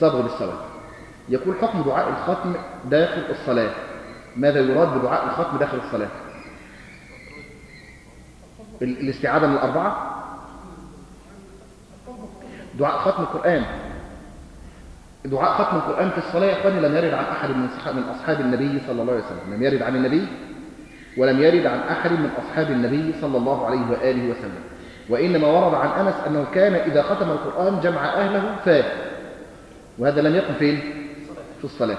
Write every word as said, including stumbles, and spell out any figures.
صبغ بالسواد. يقول حكم دعاء الختم داخل الصلاة. ماذا يراد بدعاء الختم داخل الصلاة؟ الاستعاذة من الأربعة، دعاء ختم القرآن. دعاء ختم القرآن في الصلاة يا اخواني لم يرد عن أحد من أصحاب النبي صلى الله عليه وسلم، لم يرد عن النبي ولم يرد عن أحد من أصحاب النبي صلى الله عليه وآله وسلم. وإنما ورد عن أنس أنه كان إذا ختم القرآن جمع أهله فات، وهذا لم يكن فين؟ في الصلاة.